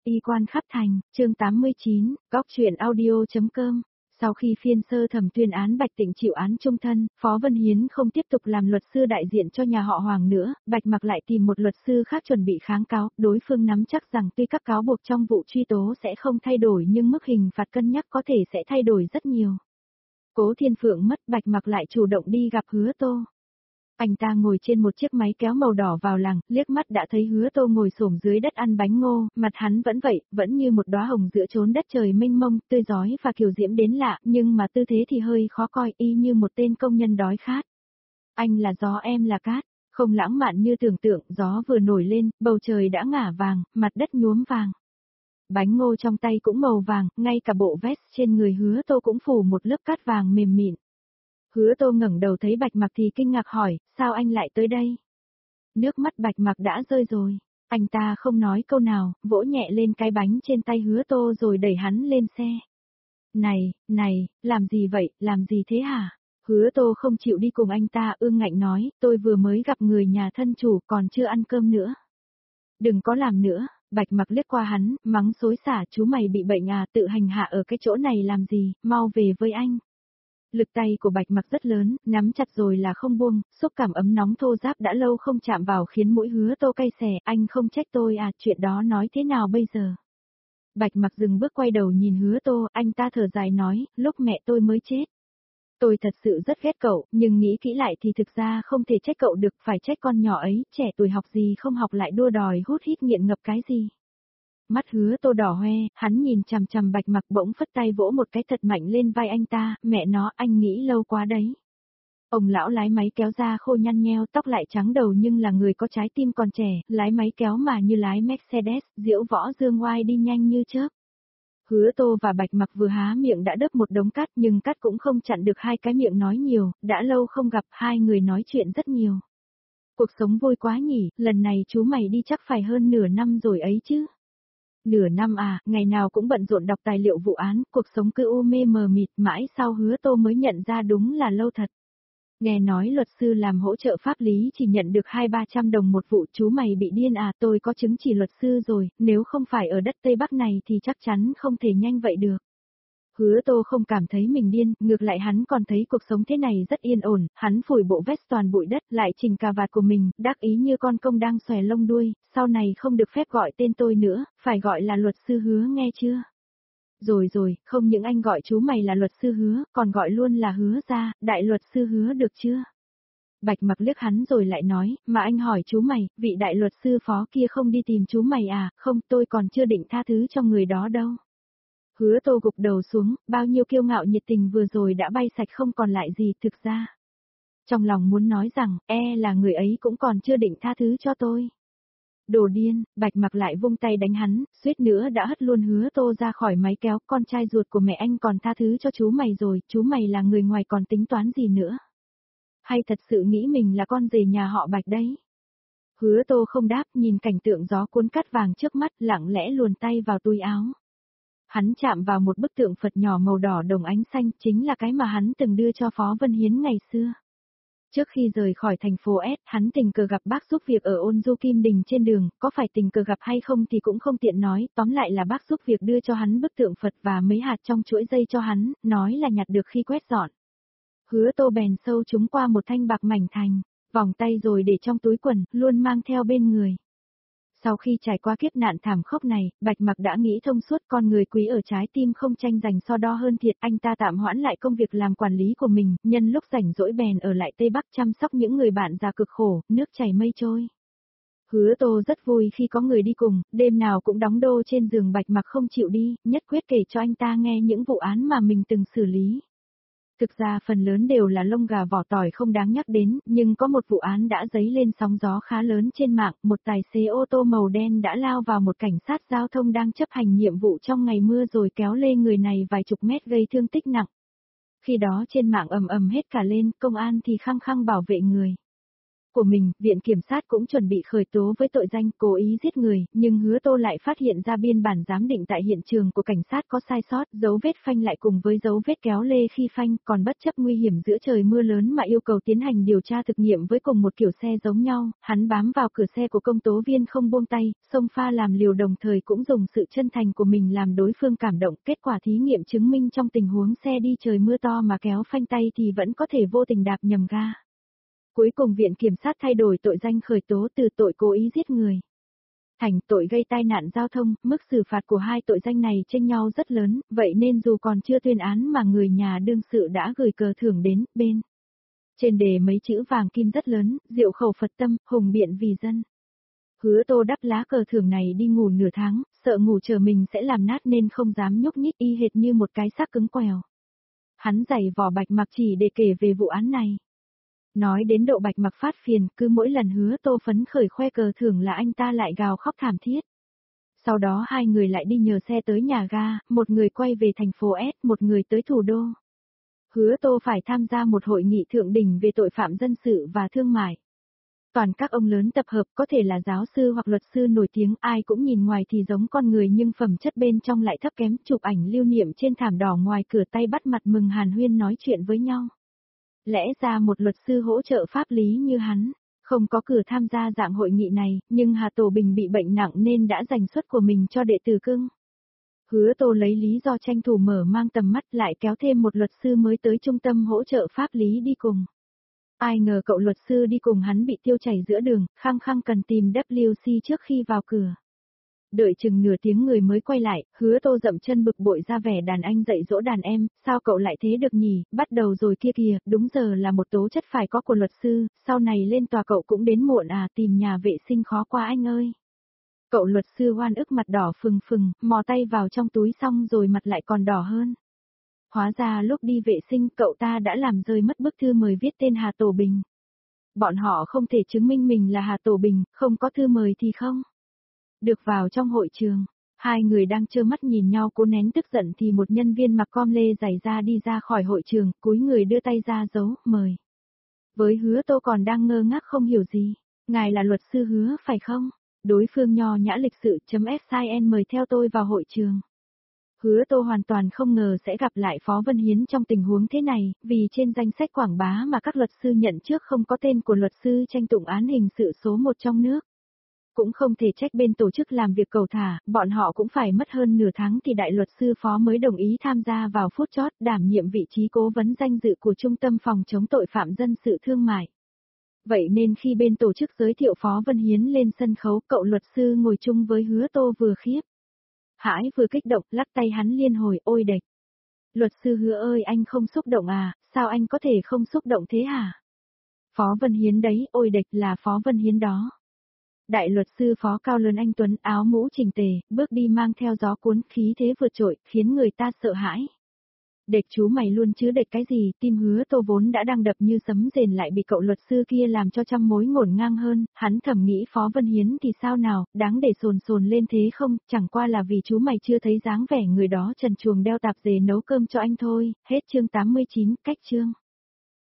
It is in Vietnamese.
Y quan khắp thành, chương 89, góc truyện audio.com. Sau khi phiên sơ thẩm tuyên án Bạch Tịnh chịu án chung thân, Phó Vân Hiến không tiếp tục làm luật sư đại diện cho nhà họ Hoàng nữa, Bạch Mặc lại tìm một luật sư khác chuẩn bị kháng cáo, đối phương nắm chắc rằng tuy các cáo buộc trong vụ truy tố sẽ không thay đổi nhưng mức hình phạt cân nhắc có thể sẽ thay đổi rất nhiều. Cố Thiên Phượng mất, Bạch Mặc lại chủ động đi gặp Hứa Tô. Anh ta ngồi trên một chiếc máy kéo màu đỏ vào làng, liếc mắt đã thấy Hứa Tô ngồi xổm dưới đất ăn bánh ngô, mặt hắn vẫn vậy, vẫn như một đóa hồng giữa chốn đất trời mênh mông, tươi rói và kiều diễm đến lạ, nhưng mà tư thế thì hơi khó coi, y như một tên công nhân đói khát. Anh là gió em là cát, không lãng mạn như tưởng tượng, gió vừa nổi lên, bầu trời đã ngả vàng, mặt đất nhuốm vàng. Bánh ngô trong tay cũng màu vàng, ngay cả bộ vest trên người Hứa Tô cũng phủ một lớp cát vàng mềm mịn. Hứa Tô ngẩng đầu thấy Bạch Mặc thì kinh ngạc hỏi, sao anh lại tới đây? Nước mắt Bạch Mặc đã rơi rồi, anh ta không nói câu nào, vỗ nhẹ lên cái bánh trên tay Hứa Tô rồi đẩy hắn lên xe. Này, làm gì vậy, làm gì thế hả? Hứa Tô không chịu đi cùng anh ta, ương ngạnh nói, tôi vừa mới gặp người nhà thân chủ còn chưa ăn cơm nữa. Đừng có làm nữa. Bạch Mặc liếc qua hắn, mắng xối xả, chú mày bị bệnh à, tự hành hạ ở cái chỗ này làm gì, mau về với anh. Lực tay của Bạch Mặc rất lớn, nắm chặt rồi là không buông, xúc cảm ấm nóng thô ráp đã lâu không chạm vào khiến mũi Hứa Tô cay xè, anh không trách tôi à, chuyện đó nói thế nào bây giờ? Bạch Mặc dừng bước quay đầu nhìn Hứa Tô, anh ta thở dài nói, lúc mẹ tôi mới chết. Tôi thật sự rất ghét cậu, nhưng nghĩ kỹ lại thì thực ra không thể trách cậu được, phải trách con nhỏ ấy, trẻ tuổi học gì không học lại đua đòi hút hít nghiện ngập cái gì. Mắt Hứa Tô đỏ hoe, hắn nhìn chằm chằm Bạch Mặc bỗng phất tay vỗ một cái thật mạnh lên vai anh ta, mẹ nó, anh nghĩ lâu quá đấy. Ông lão lái máy kéo ra khô nhăn nheo, tóc lại trắng đầu nhưng là người có trái tim còn trẻ, lái máy kéo mà như lái Mercedes, diễu võ dương oai đi nhanh như chớp. Hứa Tô và Bạch Mặc vừa há miệng đã đớp một đống cát nhưng cát cũng không chặn được hai cái miệng nói nhiều, đã lâu không gặp hai người nói chuyện rất nhiều. Cuộc sống vui quá nhỉ, lần này chú mày đi chắc phải hơn nửa năm rồi ấy chứ. Nửa năm à, ngày nào cũng bận rộn đọc tài liệu vụ án, cuộc sống cứ u mê mờ mịt mãi sau Hứa Tô mới nhận ra đúng là lâu thật. Nghe nói luật sư làm hỗ trợ pháp lý chỉ nhận được 200-300 đồng một vụ, chú mày bị điên à, tôi có chứng chỉ luật sư rồi, nếu không phải ở đất Tây Bắc này thì chắc chắn không thể nhanh vậy được. Hứa Tô không cảm thấy mình điên, ngược lại hắn còn thấy cuộc sống thế này rất yên ổn, hắn phủi bộ vest toàn bụi đất lại chỉnh cà vạt của mình, đắc ý như con công đang xòe lông đuôi, sau này không được phép gọi tên tôi nữa, phải gọi là luật sư Hứa nghe chưa? Rồi, không những anh gọi chú mày là luật sư Hứa, còn gọi luôn là Hứa ra, đại luật sư Hứa được chưa? Bạch Mặc liếc hắn rồi lại nói, mà anh hỏi chú mày, vị đại luật sư phó kia không đi tìm chú mày à, không, tôi còn chưa định tha thứ cho người đó đâu. Hứa Tô gục đầu xuống, bao nhiêu kiêu ngạo nhiệt tình vừa rồi đã bay sạch không còn lại gì, thực ra. Trong lòng muốn nói rằng, là người ấy cũng còn chưa định tha thứ cho tôi. Đồ điên, Bạch Mặc lại vung tay đánh hắn, suýt nữa đã hất luôn Hứa Tô ra khỏi máy kéo, con trai ruột của mẹ anh còn tha thứ cho chú mày rồi, chú mày là người ngoài còn tính toán gì nữa. Hay thật sự nghĩ mình là con rể nhà họ Bạch đấy. Hứa Tô không đáp, nhìn cảnh tượng gió cuốn cát vàng trước mắt, lặng lẽ luồn tay vào túi áo. Hắn chạm vào một bức tượng Phật nhỏ màu đỏ đồng ánh xanh, chính là cái mà hắn từng đưa cho Phó Vân Hiến ngày xưa. Trước khi rời khỏi thành phố S, hắn tình cờ gặp bác giúp việc ở Ôn Du Kim Đình trên đường, có phải tình cờ gặp hay không thì cũng không tiện nói, tóm lại là bác giúp việc đưa cho hắn bức tượng Phật và mấy hạt trong chuỗi dây cho hắn, nói là nhặt được khi quét dọn. Hứa Tô bèn sâu chúng qua một thanh bạc mảnh thành, vòng tay rồi để trong túi quần, luôn mang theo bên người. Sau khi trải qua kiếp nạn thảm khốc này, Bạch Mặc đã nghĩ thông suốt, con người quý ở trái tim không tranh giành so đo hơn thiệt, anh ta tạm hoãn lại công việc làm quản lý của mình, nhân lúc rảnh rỗi bèn ở lại Tây Bắc chăm sóc những người bạn già cực khổ, nước chảy mây trôi. Hứa Tô rất vui khi có người đi cùng, đêm nào cũng đóng đô trên giường Bạch Mặc không chịu đi, nhất quyết kể cho anh ta nghe những vụ án mà mình từng xử lý. Thực ra phần lớn đều là lông gà vỏ tỏi không đáng nhắc đến, nhưng có một vụ án đã dấy lên sóng gió khá lớn trên mạng, một tài xế ô tô màu đen đã lao vào một cảnh sát giao thông đang chấp hành nhiệm vụ trong ngày mưa rồi kéo lê người này vài chục mét gây thương tích nặng. Khi đó trên mạng ầm ầm hết cả lên, công an thì khăng khăng bảo vệ người. của mình, Viện Kiểm sát cũng chuẩn bị khởi tố với tội danh cố ý giết người, nhưng Hứa Tô lại phát hiện ra biên bản giám định tại hiện trường của cảnh sát có sai sót, dấu vết phanh lại cùng với dấu vết kéo lê khi phanh, còn bất chấp nguy hiểm giữa trời mưa lớn mà yêu cầu tiến hành điều tra thực nghiệm với cùng một kiểu xe giống nhau, hắn bám vào cửa xe của công tố viên không buông tay, xông pha làm liều đồng thời cũng dùng sự chân thành của mình làm đối phương cảm động. Kết quả thí nghiệm chứng minh trong tình huống xe đi trời mưa to mà kéo phanh tay thì vẫn có thể vô tình đạp nhầm ga. Cuối cùng Viện Kiểm sát thay đổi tội danh khởi tố từ tội cố ý giết người thành tội gây tai nạn giao thông, mức xử phạt của hai tội danh này chênh nhau rất lớn, vậy nên dù còn chưa tuyên án mà người nhà đương sự đã gửi cờ thưởng đến bên. Trên đề mấy chữ vàng kim rất lớn, diệu khẩu Phật tâm, hùng biện vì dân. Hứa Tô đắp lá cờ thưởng này đi ngủ nửa tháng, sợ ngủ chờ mình sẽ làm nát nên không dám nhúc nhích, y hệt như một cái xác cứng quèo. Hắn giày vò Bạch Mặc chỉ để kể về vụ án này. Nói đến độ Bạch Mặc phát phiền, cứ mỗi lần Hứa Tô phấn khởi khoe cờ thưởng là anh ta lại gào khóc thảm thiết. Sau đó hai người lại đi nhờ xe tới nhà ga, một người quay về thành phố S, một người tới thủ đô. Hứa Tô phải tham gia một hội nghị thượng đỉnh về tội phạm dân sự và thương mại. Toàn các ông lớn tập hợp, có thể là giáo sư hoặc luật sư nổi tiếng, ai cũng nhìn ngoài thì giống con người nhưng phẩm chất bên trong lại thấp kém, chụp ảnh lưu niệm trên thảm đỏ ngoài cửa, tay bắt mặt mừng hàn huyên nói chuyện với nhau. Lẽ ra một luật sư hỗ trợ pháp lý như hắn, không có cửa tham gia dạng hội nghị này, nhưng Hà Tổ Bình bị bệnh nặng nên đã dành suất của mình cho đệ tử cưng. Hứa Tô lấy lý do tranh thủ mở mang tầm mắt lại kéo thêm một luật sư mới tới trung tâm hỗ trợ pháp lý đi cùng. Ai ngờ cậu luật sư đi cùng hắn bị tiêu chảy giữa đường, khăng khăng cần tìm WC trước khi vào cửa. Đợi chừng nửa tiếng người mới quay lại, Hứa Tô dậm chân bực bội ra vẻ đàn anh dạy dỗ đàn em, sao cậu lại thế được nhỉ, bắt đầu rồi kia kìa, đúng giờ là một tố chất phải có của luật sư, sau này lên tòa cậu cũng đến muộn à, tìm nhà vệ sinh khó quá anh ơi. Cậu luật sư oan ức mặt đỏ phừng phừng, mò tay vào trong túi xong rồi mặt lại còn đỏ hơn. Hóa ra lúc đi vệ sinh cậu ta đã làm rơi mất bức thư mời viết tên Hà Tổ Bình. Bọn họ không thể chứng minh mình là Hà Tổ Bình, không có thư mời thì không. Được vào trong hội trường, hai người đang trơ mắt nhìn nhau cố nén tức giận thì một nhân viên mặc com lê giày da đi ra khỏi hội trường, cúi người đưa tay ra dấu, mời. Với Hứa Tô còn đang ngơ ngác không hiểu gì, ngài là luật sư Hứa phải không? Đối phương nho nhã lịch sự .sin mời theo tôi vào hội trường. Hứa Tô hoàn toàn không ngờ sẽ gặp lại Phó Vân Hiến trong tình huống thế này, vì trên danh sách quảng bá mà các luật sư nhận trước không có tên của luật sư tranh tụng án hình sự số 1 trong nước. Cũng không thể trách bên tổ chức làm việc cầu thả, bọn họ cũng phải mất hơn nửa tháng thì đại luật sư Phó mới đồng ý tham gia vào phút chót đảm nhiệm vị trí cố vấn danh dự của Trung tâm phòng chống tội phạm dân sự thương mại. Vậy nên khi bên tổ chức giới thiệu Phó Vân Hiến lên sân khấu, cậu luật sư ngồi chung với Hứa Tô vừa khiếp hãi vừa kích động, lắc tay hắn liên hồi, ôi đệch. Luật sư Hứa ơi, anh không xúc động à, sao anh có thể không xúc động thế hả? Phó Vân Hiến đấy, ôi đệch là Phó Vân Hiến đó. Đại luật sư Phó cao lớn anh tuấn, áo mũ chỉnh tề, bước đi mang theo gió cuốn, khí thế vượt trội, khiến người ta sợ hãi. Đệch chú mày luôn chứ đệch cái gì, tim Hứa Tô vốn đã đang đập như sấm rền lại bị cậu luật sư kia làm cho trăm mối ngổn ngang hơn, hắn thầm nghĩ Phó Vân Hiến thì sao nào, đáng để sồn lên thế không, chẳng qua là vì chú mày chưa thấy dáng vẻ người đó trần truồng đeo tạp dề nấu cơm cho anh thôi, hết chương 89, cách chương.